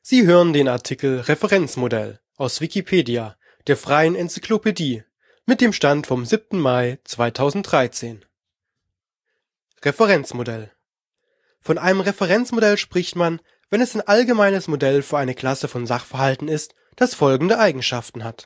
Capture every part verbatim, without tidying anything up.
Sie hören den Artikel Referenzmodell, aus Wikipedia, der freien Enzyklopädie. Mit dem Stand vom siebten Mai zweitausenddreizehn. Referenzmodell. Von einem Referenzmodell spricht man, wenn es ein allgemeines Modell für eine Klasse von Sachverhalten ist, das folgende Eigenschaften hat.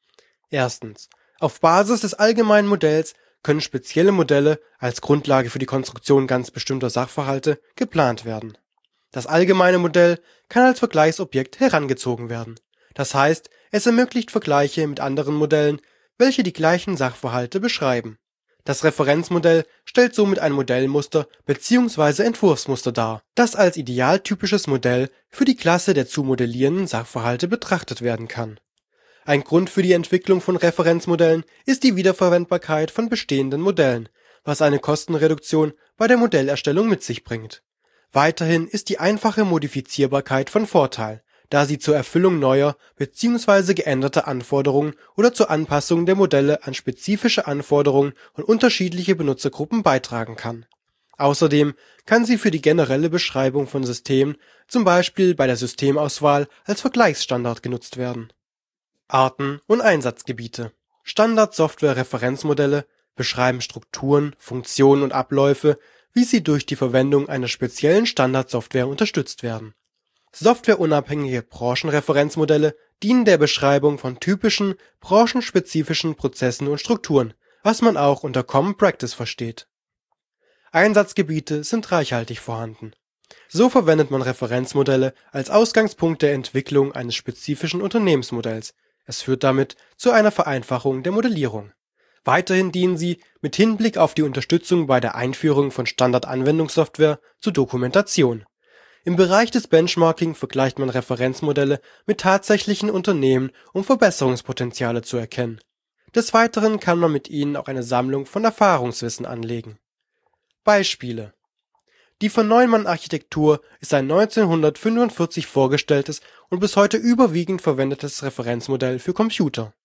Erstens. Auf Basis des allgemeinen Modells können spezielle Modelle als Grundlage für die Konstruktion ganz bestimmter Sachverhalte geplant werden. Das allgemeine Modell kann als Vergleichsobjekt herangezogen werden. Das heißt, es ermöglicht Vergleiche mit anderen Modellen, welche die gleichen Sachverhalte beschreiben. Das Referenzmodell stellt somit ein Modellmuster bzw. Entwurfsmuster dar, das als idealtypisches Modell für die Klasse der zu modellierenden Sachverhalte betrachtet werden kann. Ein Grund für die Entwicklung von Referenzmodellen ist die Wiederverwendbarkeit von bestehenden Modellen, was eine Kostenreduktion bei der Modellerstellung mit sich bringt. Weiterhin ist die einfache Modifizierbarkeit von Vorteil, da sie zur Erfüllung neuer bzw. geänderter Anforderungen oder zur Anpassung der Modelle an spezifische Anforderungen und unterschiedliche Benutzergruppen beitragen kann. Außerdem kann sie für die generelle Beschreibung von Systemen, zum Beispiel bei der Systemauswahl, als Vergleichsstandard genutzt werden. Arten und Einsatzgebiete. Standard-Software-Referenzmodelle beschreiben Strukturen, Funktionen und Abläufe, wie sie durch die Verwendung einer speziellen Standardsoftware unterstützt werden. Softwareunabhängige Branchenreferenzmodelle dienen der Beschreibung von typischen, branchenspezifischen Prozessen und Strukturen, was man auch unter Common Practice versteht. Einsatzgebiete sind reichhaltig vorhanden. So verwendet man Referenzmodelle als Ausgangspunkt der Entwicklung eines spezifischen Unternehmensmodells. Es führt damit zu einer Vereinfachung der Modellierung. Weiterhin dienen sie mit Hinblick auf die Unterstützung bei der Einführung von Standardanwendungssoftware zur Dokumentation. Im Bereich des Benchmarking vergleicht man Referenzmodelle mit tatsächlichen Unternehmen, um Verbesserungspotenziale zu erkennen. Des Weiteren kann man mit ihnen auch eine Sammlung von Erfahrungswissen anlegen. Beispiele: Die von Neumann-Architektur ist ein neunzehnhundertfünfundvierzig vorgestelltes und bis heute überwiegend verwendetes Referenzmodell für Computer.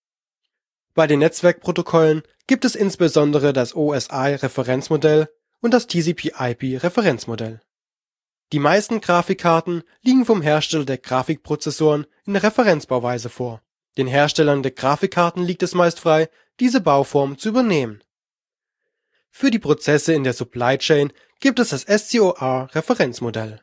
Bei den Netzwerkprotokollen gibt es insbesondere das O S I-Referenzmodell und das T C P I P-Referenzmodell. Die meisten Grafikkarten liegen vom Hersteller der Grafikprozessoren in der Referenzbauweise vor. Den Herstellern der Grafikkarten liegt es meist frei, diese Bauform zu übernehmen. Für die Prozesse in der Supply Chain gibt es das S C O R-Referenzmodell.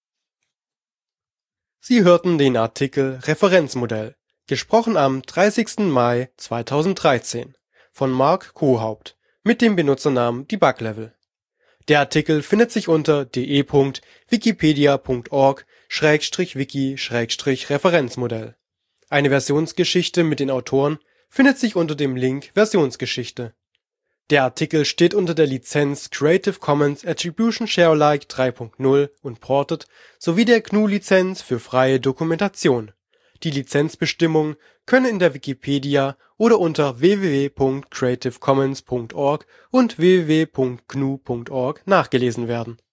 Sie hörten den Artikel Referenzmodell, gesprochen am dreißigsten Mai zweitausenddreizehn, von Mark Kohaupt, mit dem Benutzernamen DebugLevel. Der Artikel findet sich unter de punkt wikipedia punkt org schrägstrich wiki schrägstrich referenzmodell. Eine Versionsgeschichte mit den Autoren findet sich unter dem Link Versionsgeschichte. Der Artikel steht unter der Lizenz Creative Commons Attribution Share Alike drei Punkt null Unported sowie der G N U-Lizenz für freie Dokumentation. Die Lizenzbestimmungen können in der Wikipedia oder unter w w w punkt creative commons punkt org und w w w punkt g n u punkt org nachgelesen werden